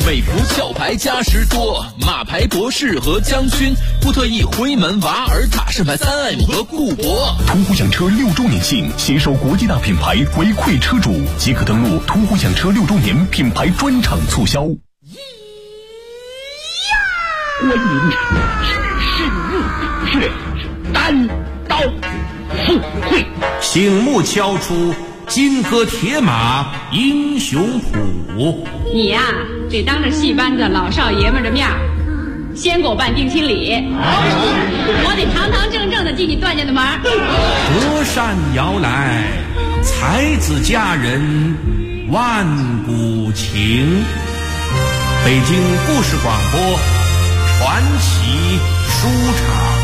美服壳牌加时多，马牌博士和将军，布特意回门瓦尔塔盛牌 3M 和固博。 途虎养车6周年庆，携手国际大品牌回馈车主，即可登录途虎养车6周年品牌专场促销。 欢迎是入血单刀赴会， 醒目敲出金戈铁马英雄谱。 你呀，得当着戏班子老少爷们的面先给我办定亲礼，我得堂堂正正的进你段家的门。 隔山遥来，才子佳人万古情。北京故事广播传奇书场。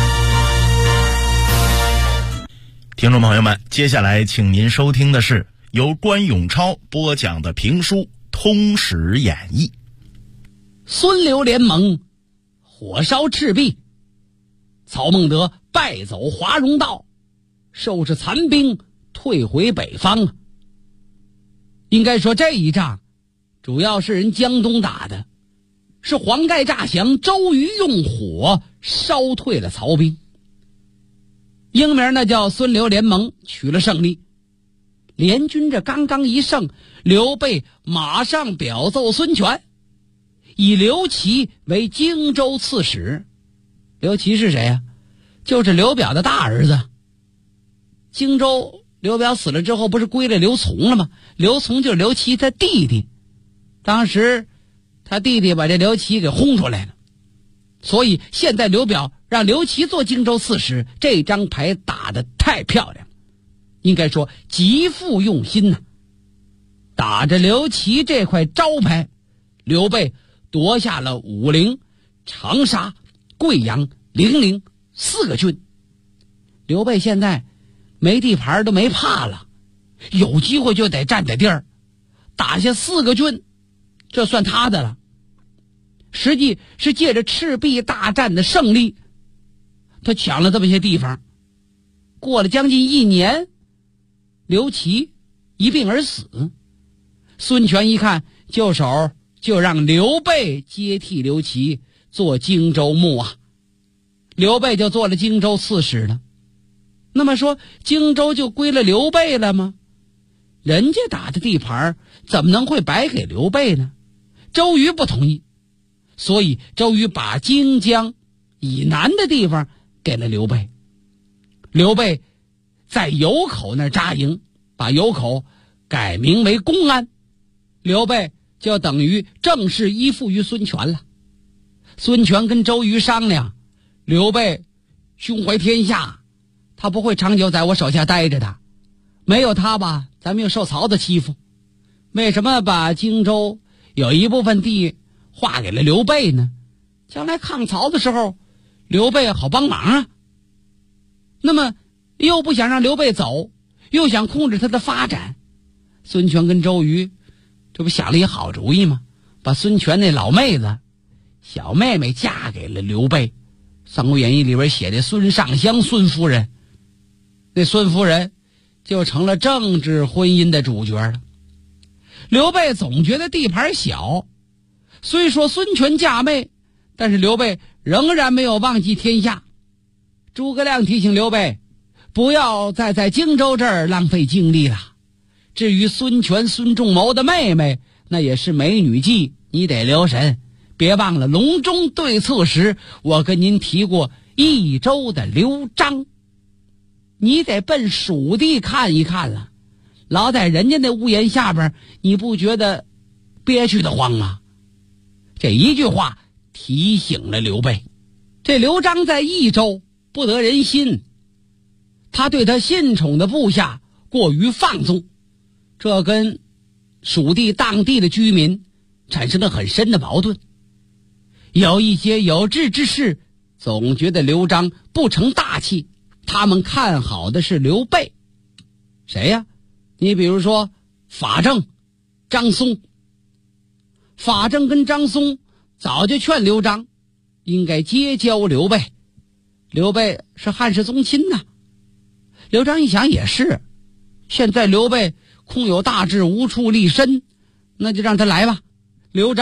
听众朋友们，接下来请您收听的是由关永超播讲的评书《通史演义》。 孙刘联盟火烧赤壁，曹孟德败走华容道，收拾残兵退回北方。应该说这一仗主要是人江东打的，是黄盖诈降，周瑜用火烧退了曹兵。英名呢叫孙刘联盟，取了胜利。联军这刚刚一胜，刘备马上表奏孙权，以刘琦为荆州刺史。刘琦是谁呀？就是刘表的大儿子。荆州刘表死了之后，不是归了刘琮了吗？刘琮就是刘琦他弟弟。当时他弟弟把这刘琦给轰出来了，所以现在刘表让刘琦做荆州刺史，这张牌打得太漂亮，应该说极富用心呐。打着刘琦这块招牌，刘备夺下了武陵、长沙、贵阳、零陵4个郡。刘备现在没地盘都没怕了，有机会就得占点地儿，打下4个郡，这算他的了。实际是借着赤壁大战的胜利，他抢了这么些地方。过了将近1年，刘琦一病而死。孙权一看就手，就让刘备接替刘琦做荆州牧啊。刘备就做了荆州刺史了。那么说荆州就归了刘备了吗？人家打的地盘怎么能会白给刘备呢？周瑜不同意，所以周瑜把荆江以南的地方给了刘备。刘备在油口那儿扎营，把油口改名为公安。刘备就等于正式依附于孙权了。孙权跟周瑜商量，刘备胸怀天下，他不会长久在我手下待着的，没有他吧，咱们又受曹操欺负。为什么把荆州有一部分地划给了刘备呢？将来抗曹的时候，刘备好帮忙啊。那么又不想让刘备走，又想控制他的发展，孙权跟周瑜这不想了一好主意吗？把孙权那老妹子小妹妹嫁给了刘备。《三国演义》里边写的孙尚香孙夫人，那孙夫人就成了政治婚姻的主角了。刘备总觉得地盘小，虽说孙权嫁妹，但是刘备仍然没有忘记天下。诸葛亮提醒刘备，不要再在荆州这儿浪费精力了。至于孙权孙仲谋的妹妹，那也是美女计，你得留神。别忘了隆中对策时，我跟您提过益州的刘璋，你得奔蜀地看一看了。老在人家那屋檐下边，你不觉得憋屈得慌吗？这一句话提醒了刘备。这刘璋在益州不得人心，他对他信宠的部下过于放纵，这跟蜀地当地的居民产生了很深的矛盾。有一些有志之士总觉得刘璋不成大器，他们看好的是刘备。谁呀？你比如说法正、张松。法正跟张松早就劝刘璋应该结交刘备，刘备是汉室宗亲呐。刘璋一想也是，现在刘备空有大志无处立身，那就让他来吧。刘璋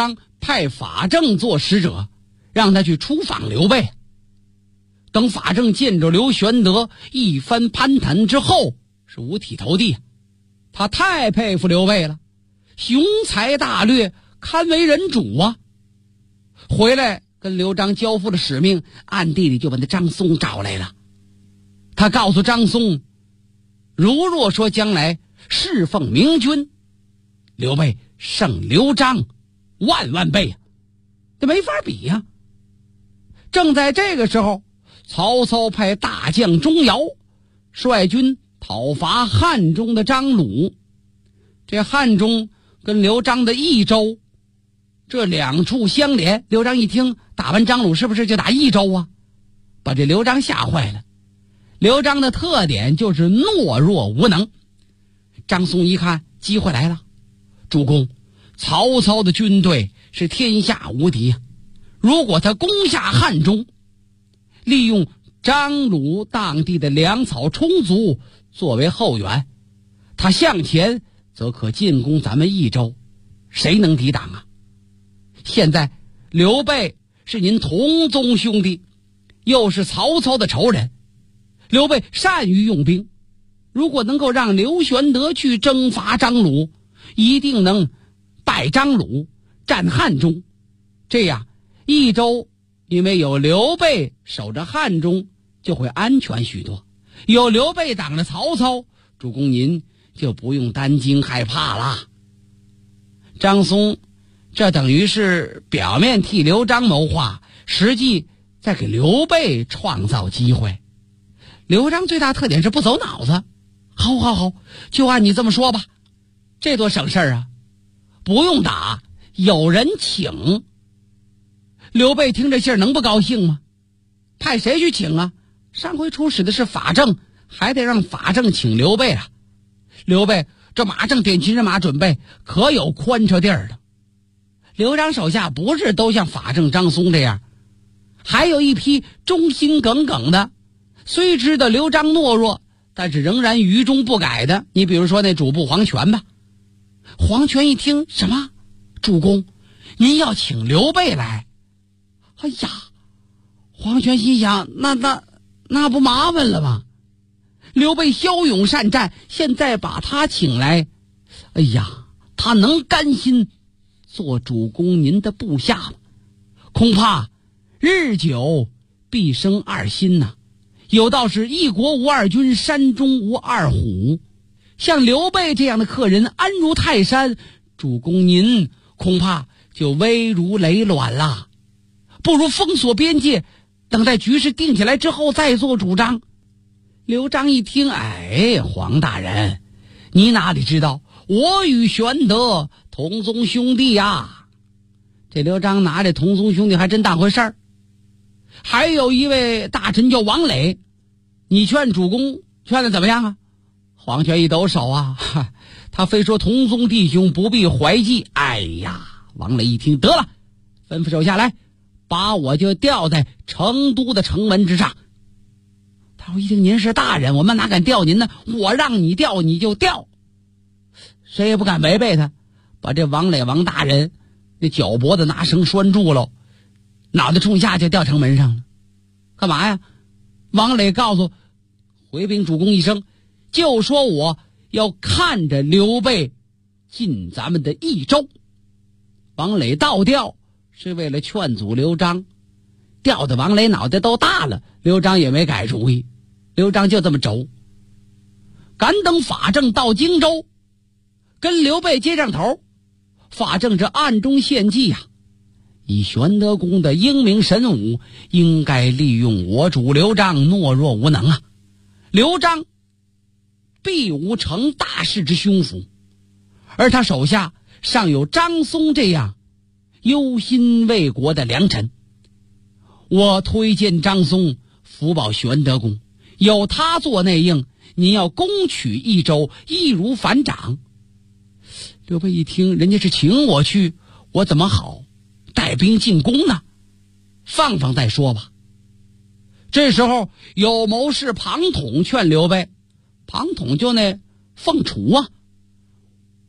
派法正做使者，让他去出访刘备。等法正见着刘玄德一番攀谈之后，是五体投地，他太佩服刘备了，雄才大略，堪为人主啊。回来跟刘璋交付了使命，暗地里就把那张松找来了。他告诉张松，如若说将来侍奉明君，刘备胜刘璋万万倍啊，这没法比呀。正在这个时候，曹操派大将钟繇率军讨伐汉中的张鲁。这汉中跟刘璋的益州这两处相连，刘璋一听打完张鲁是不是就打益州啊？把这刘璋吓坏了。刘璋的特点就是懦弱无能。张松一看机会来了，主公，曹操的军队是天下无敌啊，如果他攻下汉中，利用张鲁当地的粮草充足作为后援，他向前则可进攻咱们益州，谁能抵挡啊？现在刘备是您同宗兄弟，又是曹操的仇人，刘备善于用兵，如果能够让刘玄德去征伐张鲁，一定能败张鲁，占汉中。这样益州因为有刘备守着汉中，就会安全许多。有刘备挡着曹操，主公您就不用担惊害怕啦。张松这等于是表面替刘璋谋划，实际在给刘备创造机会。刘璋最大特点是不走脑子，好，就按你这么说吧，这多省事儿啊，不用打，有人请。刘备听这信儿能不高兴吗？派谁去请啊？上回出使的是法正，还得让法正请刘备啊。刘备这马正点齐人马准备，可有宽敞地儿的。刘璋手下不是都像法正、张松这样，还有一批忠心耿耿的，虽知道刘璋懦弱，但是仍然于忠不改的。你比如说那主簿黄权吧。黄权一听，什么？主公，您要请刘备来？哎呀，黄权心想，那不麻烦了吗？刘备骁勇善战，现在把他请来，哎呀，他能甘心做主公您的部下吗？恐怕日久必生二心呐。有道是一国无二君，山中无二虎。像刘备这样的客人安如泰山，主公您恐怕就危如累卵了。不如封锁边界，等待局势定起来之后再做主张。刘璋一听，哎，黄大人，你哪里知道我与玄德同宗兄弟呀？这刘璋拿这同宗兄弟还真当回事儿。还有一位大臣叫王磊，你劝主公劝的怎么样啊？黄权一抖手啊，他非说同宗弟兄不必怀忌。哎呀，王磊一听，得了，吩咐手下来，把我就吊在成都的城门之上。他说一听您是大人，我们哪敢吊您呢？我让你吊你就吊，谁也不敢违背他。把这王磊王大人那脚脖子拿绳拴住了，脑袋冲下就吊城门上了。干嘛呀？王磊告诉回禀主公一声，就说我要看着刘备进咱们的益州。王磊倒吊是为了劝阻刘璋，吊的王磊脑袋都大了，刘璋也没改主意，刘璋就这么轴。赶等法正到荆州，跟刘备接上头，法正这暗中献计呀，以玄德公的英明神武，应该利用我主刘璋懦弱无能啊。刘璋必无成大事之胸腹，而他手下尚有张松这样忧心为国的良臣。我推荐张松辅保玄德公，有他做内应，您要攻取益州，易如反掌。刘备一听，人家是请我去，我怎么好带兵进攻呢？放再说吧。这时候有谋士庞统劝刘备，庞统就那凤雏啊，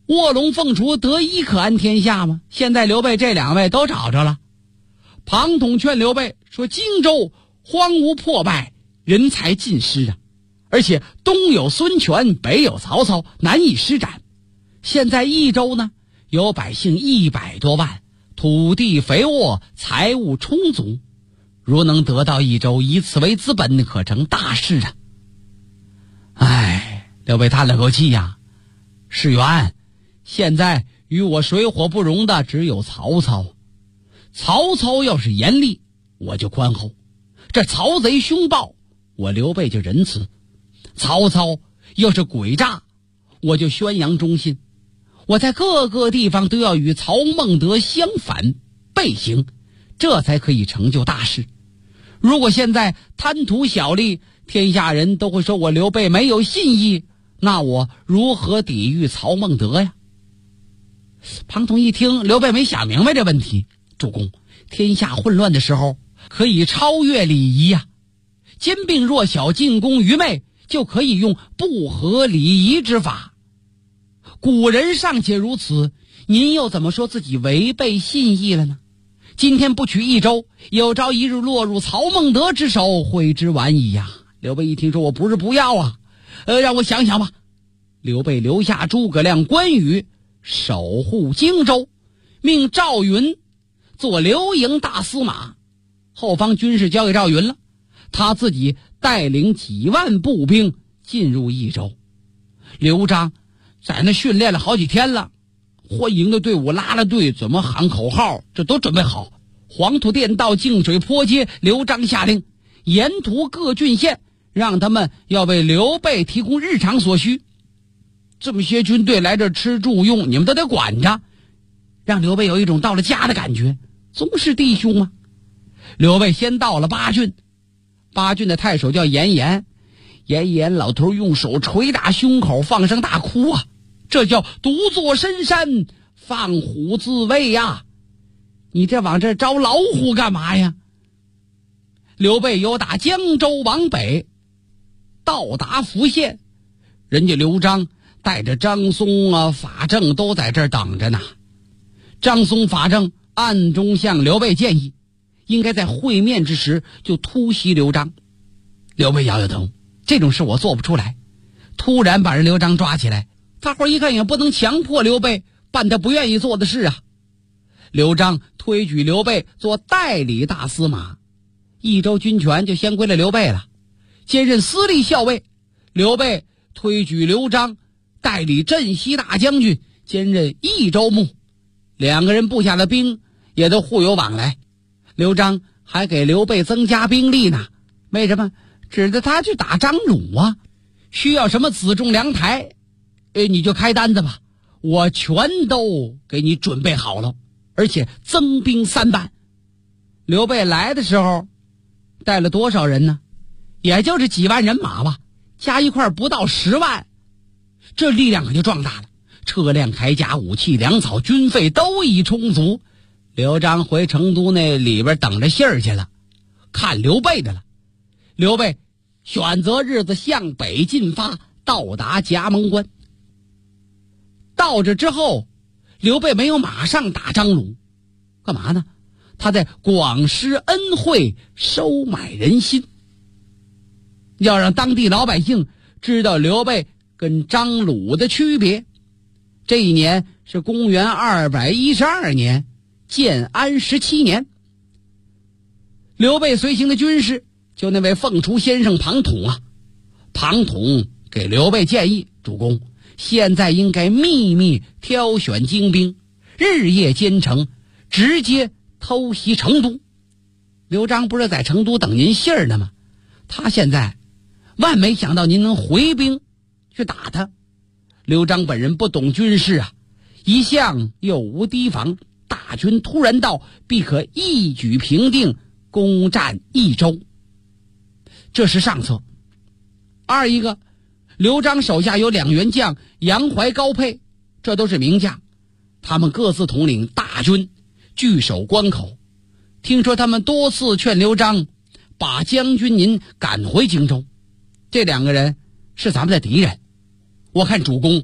卧龙凤雏得一可安天下吗？现在刘备这两位都找着了。庞统劝刘备说，荆州荒芜破败，人才尽失啊，而且东有孙权，北有曹操，难以施展。现在益州呢，有百姓100多万，土地肥沃，财物充足，如能得到益州，以此为资本，可成大事啊。刘备叹了口气呀，士元，现在与我水火不容的只有曹操。曹操要是严厉，我就宽厚；这曹贼凶暴，我刘备就仁慈。曹操要是诡诈，我就宣扬忠信。我在各个地方都要与曹孟德相反背行，这才可以成就大事。如果现在贪图小利，天下人都会说我刘备没有信义，那我如何抵御曹孟德呀？庞统一听刘备没想明白这问题，主公，天下混乱的时候可以超越礼仪呀，兼并弱小，进攻愚昧，就可以用不合礼仪之法。古人尚且如此，您又怎么说自己违背信义了呢？今天不取益州，有朝一日落入曹孟德之手，悔之晚矣呀。刘备一听说，我不是不要啊，让我想想吧。刘备留下诸葛亮、关羽守护荆州，命赵云做留营大司马，后方军事交给赵云了，他自己带领几万步兵进入益州。刘璋在那训练了好几天了，欢迎的队伍拉了队，怎么喊口号，这都准备好。黄土店到净水坡街，刘璋下令沿途各郡县让他们要为刘备提供日常所需。这么些军队来这吃住用，你们都得管着，让刘备有一种到了家的感觉，总是弟兄嘛。刘备先到了巴郡，巴郡的太守叫严颜，严颜老头用手捶打胸口，放声大哭啊，这叫独坐深山，放虎自威呀！你这往这招老虎干嘛呀？刘备由打江州往北，到达福县，人家刘璋带着张松啊、法正都在这儿等着呢。张松、法正暗中向刘备建议，应该在会面之时就突袭刘璋。刘备摇摇头，这种事我做不出来。突然把人刘璋抓起来，大伙一看也不能强迫刘备办他不愿意做的事啊。刘璋推举刘备做代理大司马，益州军权就先归了刘备了，兼任司隶校尉。刘备推举刘璋代理镇西大将军，兼任益州牧，两个人部下的兵也都互有往来。刘璋还给刘备增加兵力呢，为什么？指着他去打张鲁啊，需要什么辎重粮台，你就开单子吧，我全都给你准备好了，而且增兵3万。刘备来的时候带了多少人呢？也就是几万人马吧，加一块不到10万，这力量可就壮大了。车辆、铠甲、武器、粮草、军费都已充足。刘璋回成都那里边等着信儿去了，看刘备的了。刘备选择日子向北进发，到达葭萌关。到这之后，刘备没有马上打张鲁，干嘛呢？他在广施恩惠，收买人心，要让当地老百姓知道刘备跟张鲁的区别。这一年是公元212年，建安17年。刘备随行的军士就那位凤雏先生庞统啊，庞统给刘备建议，主公，现在应该秘密挑选精兵，日夜兼程，直接偷袭成都。刘璋不是在成都等您信儿呢吗？他现在万没想到您能回兵去打他。刘璋本人不懂军事啊，一向又无提防，大军突然到，必可一举平定，攻占益州。这是上策。二一个，刘璋手下有2员将杨怀、高沛，这都是名将，他们各自统领大军，据守关口。听说他们多次劝刘璋把将军您赶回荆州，这2个人是咱们的敌人。我看主公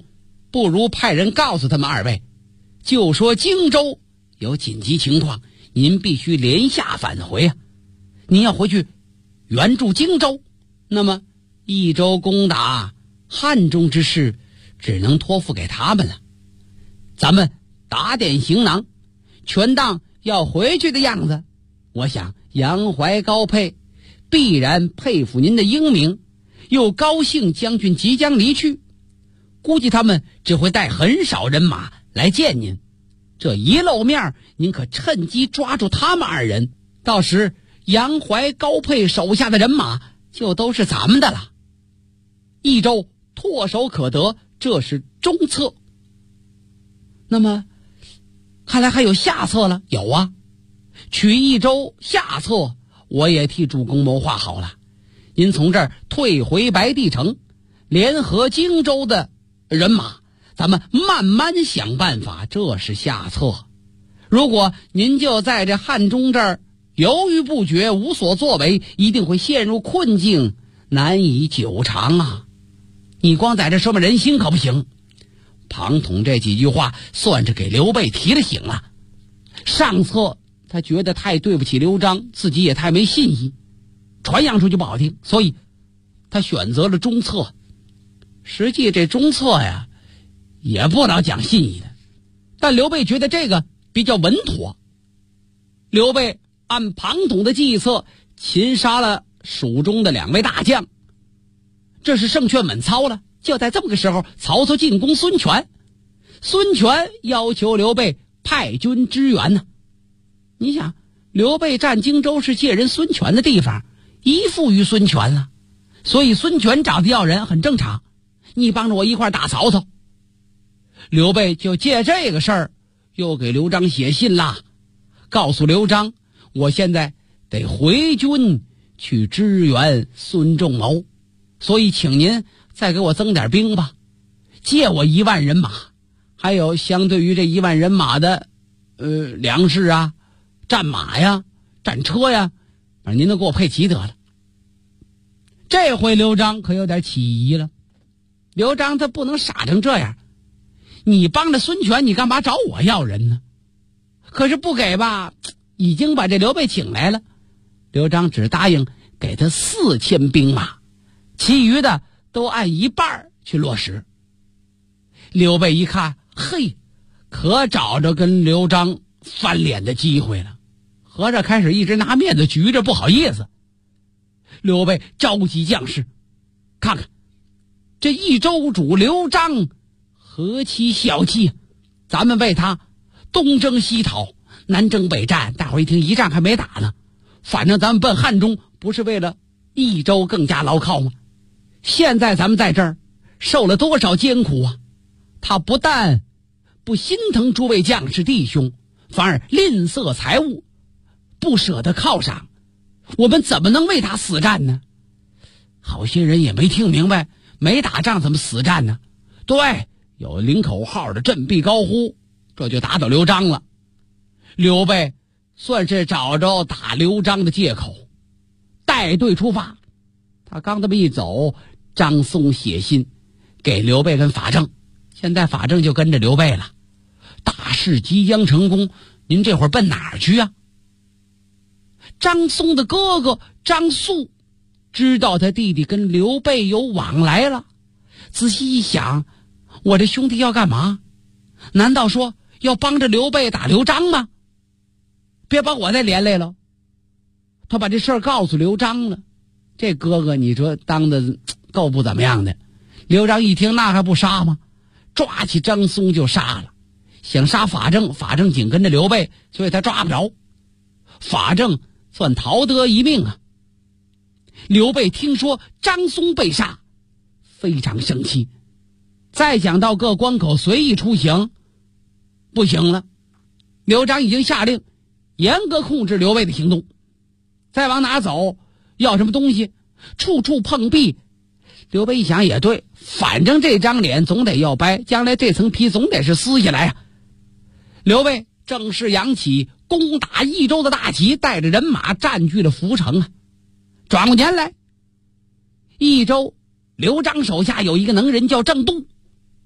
不如派人告诉他们二位，就说荆州有紧急情况，您必须连下返回啊！您要回去援助荆州，那么益州攻打汉中之事只能托付给他们了。咱们打点行囊，全当要回去的样子。我想杨怀、高沛必然佩服您的英明，又高兴将军即将离去，估计他们只会带很少人马来见您。这一露面，您可趁机抓住他们二人，到时杨怀、高沛手下的人马就都是咱们的了。益州唾手可得，这是中策。那么看来还有下策了。有啊，取益州下策我也替主公谋划好了。您从这儿退回白帝城，联合荆州的人马，咱们慢慢想办法，这是下策。如果您就在这汉中这儿犹豫不决，无所作为，一定会陷入困境，难以久长啊。你光在这说明人心可不行。庞统这几句话算是给刘备提了醒了。上策他觉得太对不起刘璋，自己也太没信心，传扬出去不好听，所以他选择了中策。实际这中策呀也不老讲信义的，但刘备觉得这个比较稳妥。刘备按庞统的计策擒杀了蜀中的2位大将，这是胜券稳操了。就在这么个时候，曹操进攻孙权，孙权要求刘备派军支援呢。你想，刘备占荆州是借人孙权的地方，依附于孙权了，所以孙权找他要人很正常。你帮着我一块打曹操。刘备就借这个事儿又给刘璋写信啦，告诉刘璋，我现在得回军去支援孙仲谋，所以请您再给我增点兵吧，借我1万人马，还有相对于这1万人马的粮食啊、战马呀、战车呀，反正您都给我配齐得了。这回刘璋可有点起疑了。刘璋他不能傻成这样，你帮着孙权，你干嘛找我要人呢？可是不给吧，已经把这刘备请来了，刘璋只答应给他4000兵马，其余的都按一半去落实。刘备一看，嘿，可找着跟刘璋翻脸的机会了，合着开始一直拿面子局着，不好意思。刘备召集将士，看看这益州主刘璋何其小气，咱们为他东征西讨，南征北战，大伙一听一仗还没打呢，反正咱们奔汉中不是为了益州更加牢靠吗？现在咱们在这儿受了多少艰苦啊，他不但不心疼诸位将士弟兄，反而吝啬财物，不舍得犒赏，我们怎么能为他死战呢？好些人也没听明白，没打仗怎么死战呢？对，有领口号的振臂高呼，这就打倒刘璋了。刘备算是找着打刘璋的借口，带队出发。他刚这么一走，张松写信给刘备跟法正，现在法正就跟着刘备了。大事即将成功，您这会儿奔哪儿去啊？张松的哥哥张肃知道他弟弟跟刘备有往来了，仔细一想，我这兄弟要干嘛？难道说要帮着刘备打刘璋吗？别把我再连累了。他把这事儿告诉刘璋了，这哥哥你说当的够不怎么样的。刘璋一听，那还不杀吗？抓起张松就杀了，想杀法正，法正紧跟着刘备，所以他抓不着。法正算逃得一命啊。刘备听说张松被杀，非常生气，再想到各关口随意出行不行了。刘璋已经下令严格控制刘备的行动，再往哪走，要什么东西，处处碰壁。刘备一想也对，反正这张脸总得要掰，将来这层皮总得是撕下来啊。刘备正式扬起攻打益州的大旗，带着人马占据了涪城啊。转过年来，益州刘璋手下有一个能人叫郑度，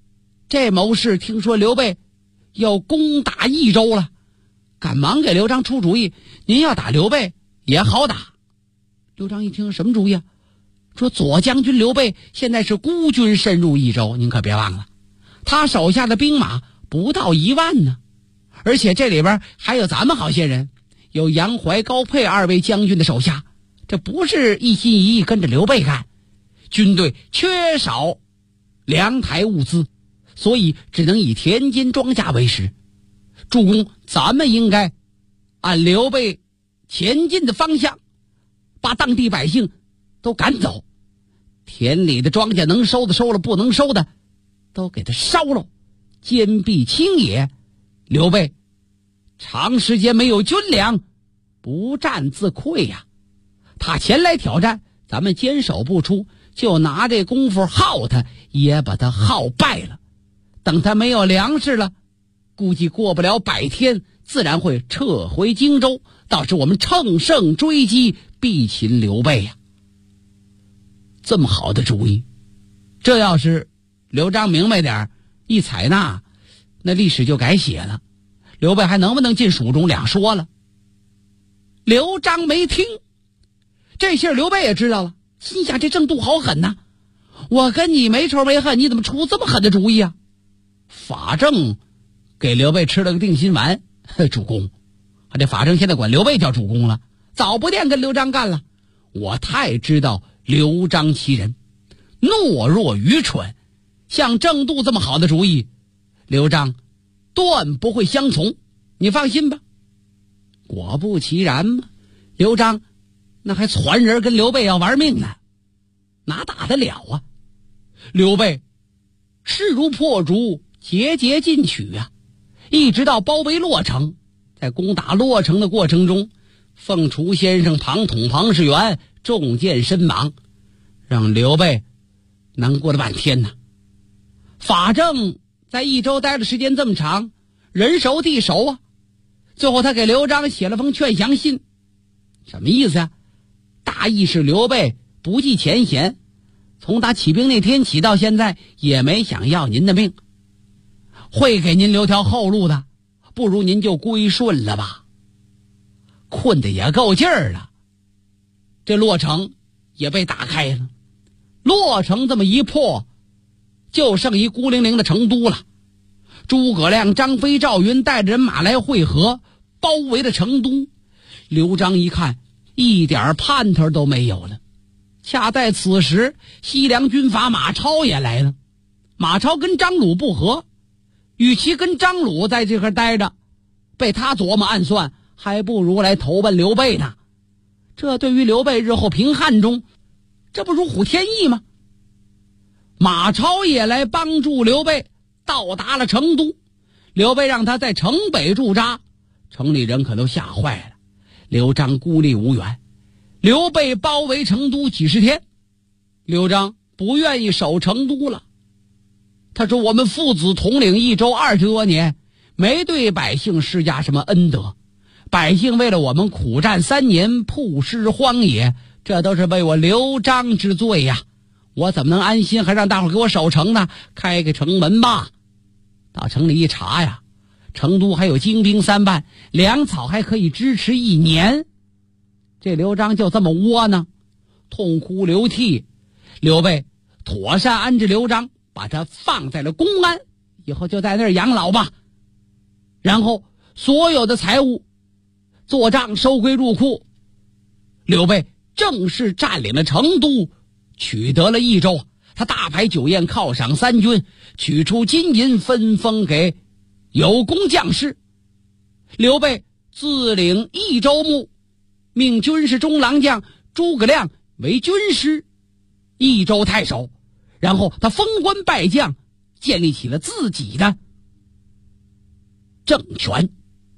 这谋士听说刘备要攻打益州了，赶忙给刘璋出主意，您要打刘备也好打。刘璋一听，什么主意啊？说左将军刘备现在是孤军深入益州，您可别忘了，他手下的兵马不到1万呢，而且这里边还有咱们好些人，有杨怀、高沛2位将军的手下，这不是一心一意跟着刘备干，军队缺少粮台物资，所以只能以田间庄稼为食。主公，咱们应该按刘备前进的方向，把当地百姓都赶走，田里的庄稼能收的收了，不能收的都给他烧了，坚壁清野。刘备长时间没有军粮，不战自溃呀。他前来挑战，咱们坚守不出，就拿这功夫耗他，也把他耗败了。等他没有粮食了，估计过不了100天，自然会撤回荆州，到时我们乘胜追击，必擒刘备呀。这么好的主意，这要是刘璋明白点，一采纳，那历史就改写了，刘备还能不能进蜀中两说了。刘璋没听，这事刘备也知道了，心想这郑度好狠呐，我跟你没仇没恨，你怎么出这么狠的主意啊？法正给刘备吃了个定心丸，主公，这法正现在管刘备叫主公了，早不惦跟刘璋干了。我太知道刘璋其人，懦弱愚蠢，像郑度这么好的主意，刘璋断不会相从，你放心吧。果不其然嘛，刘璋那还传人跟刘备要玩命呢，哪打得了啊？刘备势如破竹，节节进取啊，一直到包围洛城。在攻打洛城的过程中，凤雏先生、庞统、庞士元中箭身亡，让刘备难过了半天呢。法正在益州待的时间这么长，人熟地熟啊，最后他给刘璋写了封劝降信，什么意思啊？大意是刘备不计前嫌，从他起兵那天起到现在也没想要您的命，会给您留条后路的，不如您就归顺了吧。困得也够劲儿了，这洛城也被打开了，洛城这么一破，就剩一孤零零的成都了。诸葛亮、张飞、赵云带着人马来会合，包围了成都。刘璋一看，一点盼头都没有了。恰在此时，西凉军阀马超也来了。马超跟张鲁不和，与其跟张鲁在这块待着，被他琢磨暗算，还不如来投奔刘备呢。这对于刘备日后平汉中，这不如虎添翼吗？马超也来帮助刘备到达了成都。刘备让他在城北驻扎，城里人可都吓坏了。刘璋孤立无援，刘备包围成都几十天，刘璋不愿意守成都了。他说，我们父子统领益州20多年，没对百姓施加什么恩德，百姓为了我们苦战3年，曝尸荒野，这都是为我刘璋之罪呀，我怎么能安心还让大伙给我守城呢？开个城门吧。到城里一查呀，成都还有精兵3万，粮草还可以支持1年。这刘璋就这么窝囊，痛哭流涕。刘备妥善安置刘璋，把他放在了公安，以后就在那儿养老吧。然后所有的财物做账收归入库。刘备正式占领了成都，取得了益州。他大摆酒宴犒赏3军，取出金银分封给有功将士。刘备自领益州牧，命军事中郎将诸葛亮为军师、益州太守。然后他封官拜将，建立起了自己的政权。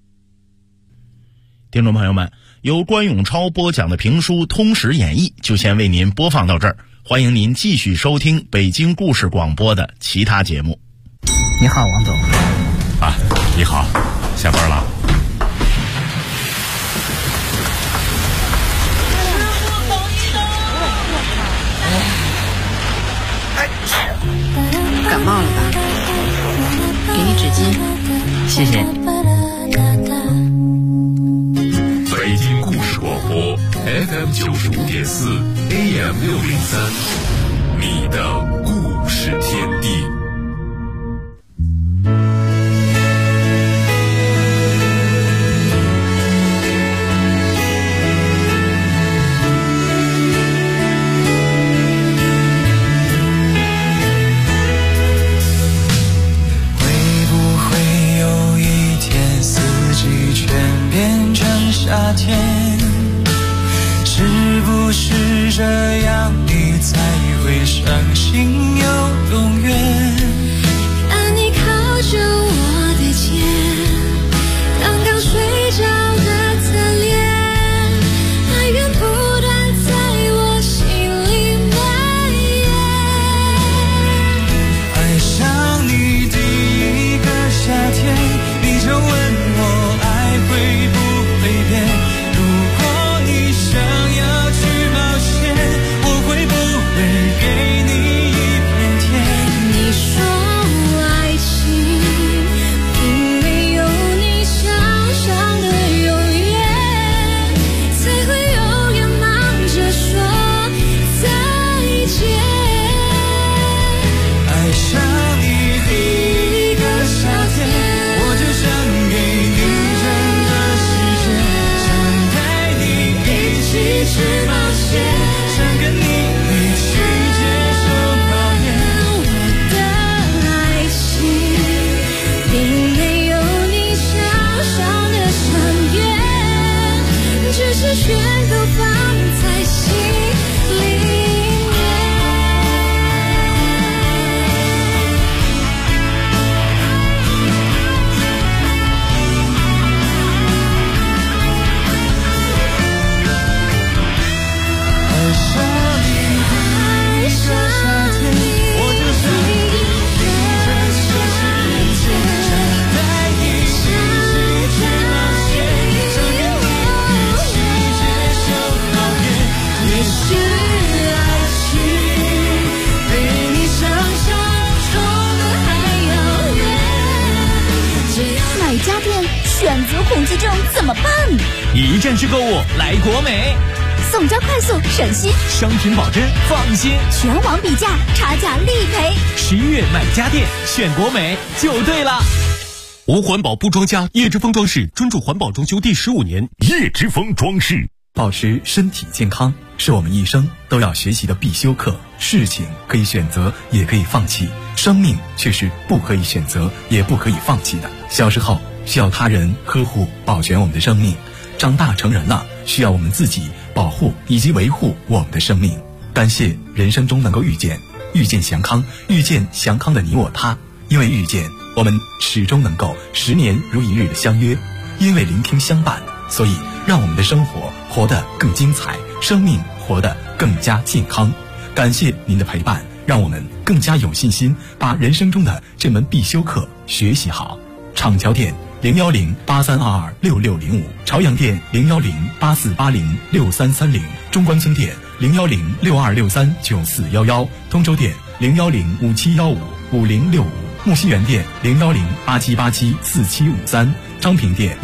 听众朋友们，由关永超播讲的评书《通史演义》就先为您播放到这儿，欢迎您继续收听北京故事广播的其他节目。 你好，王总。 啊，你好，下班了。 感冒了吧？ 天，是不是这样你才会相信有永远？ 看你靠着我的肩，刚刚睡着的侧脸，爱源不断在我心里蔓延。 爱上你第一个夏天，你就问我爱会不会变？如果你想要去冒险，我会不会给你一片天？ 你说爱情并没有你想象的永远，才会永远忙着说再见。 爱上你第一个夏天，我就想给你整个世界，想带你一起去冒险，想跟你一起接受考验。 我的爱情并没有你想象的长远，只是全都放在心里面。 爱上你第一个夏天，我就想给你整个世界，想带你一起去冒险，想跟你一起接受考验。也许爱情比你想象中的还遥远。这样买家电选择恐惧症怎么办？ 一站式购物来国美， 送交快速省心， 商品保真放心， 全网比价，差价立赔。 11月买家电选国美就对了。 无环保不装家，叶之峰装饰专注环保装修第15年。叶之峰装饰， 保持身体健康是我们一生都要学习的必修课。事情可以选择，也可以放弃，生命却是不可以选择，也不可以放弃的。小时候需要他人呵护保全我们的生命，长大成人了，需要我们自己保护以及维护我们的生命。感谢人生中能够遇见祥康，遇见祥康的你我他。因为遇见，我们始终能够10年如一日的相约；因为聆听相伴，所以让我们的生活活得更精彩，生命活得更加健康。感谢您的陪伴，让我们更加有信心把人生中的这门必修课学习好。厂桥店01083226605，朝阳店01084806330，中关村店01062639411，通州店01057155065，木樨园店01087874753，昌平店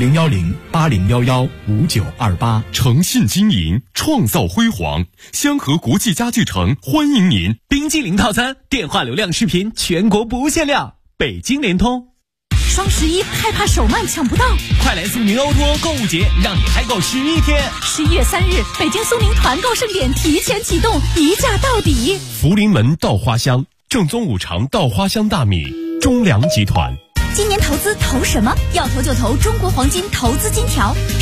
01080115928。 诚信经营，创造辉煌。香河国际家具城欢迎您。 冰激凌套餐，电话流量视频全国不限量，北京联通。 双11害怕手慢抢不到， 快来苏宁欧托购物节，让你嗨购11天。 11月3日，北京苏宁团购盛典提前启动，一价到底。 福临门稻花香，正宗五常稻花香大米，中粮集团。 今年投资投什么？要投就投中国黄金投资金条。